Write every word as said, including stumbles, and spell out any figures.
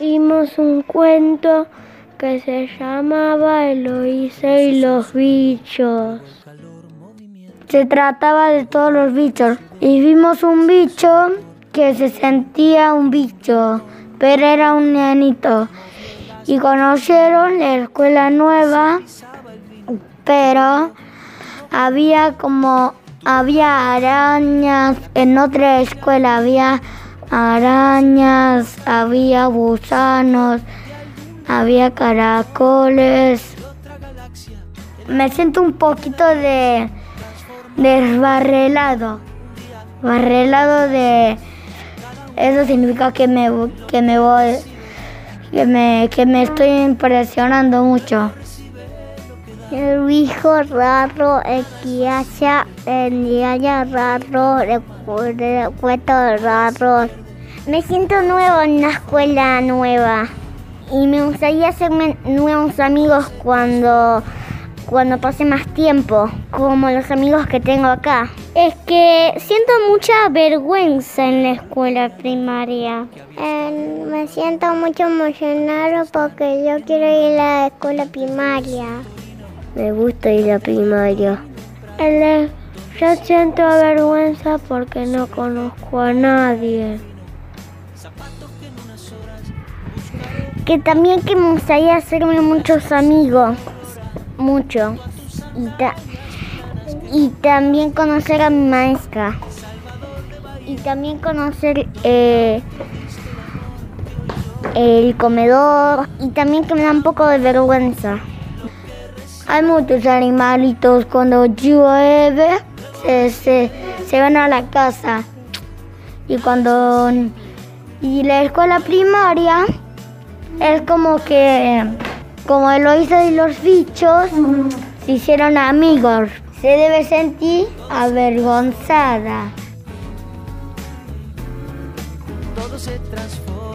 Vimos un cuento que se llamaba Eloísa y los bichos. Se trataba de todos los bichos y vimos un bicho que se sentía un bicho, pero era un nenito. Y conocieron la escuela nueva, pero había como había arañas. En otra escuela había arañas, había gusanos, había caracoles. Me siento un poquito de desbarrelado. Barrelado de eso significa que me que me voy que me que me estoy impresionando mucho. El hijo raro, el que haya el día raro, el cuento raro. Me siento nuevo en una escuela nueva y me gustaría hacerme nuevos amigos cuando cuando pase más tiempo, como los amigos que tengo acá. Es que siento mucha vergüenza en la escuela primaria. Eh, me siento mucho emocionado porque yo quiero ir a la escuela primaria. Me gusta ir a la primaria. El, yo siento vergüenza porque no conozco a nadie. Que también que me gustaría hacerme muchos amigos. Mucho. Y, ta- y también conocer a mi maestra. Y también conocer eh, el comedor. Y también que me da un poco de vergüenza. Hay muchos animalitos. Cuando llueve se, se, se van a la casa. Y cuando... Y la escuela primaria es como que... Como Eloísa y los bichos se hicieron amigos. Se debe sentir avergonzada. Todo se transforma.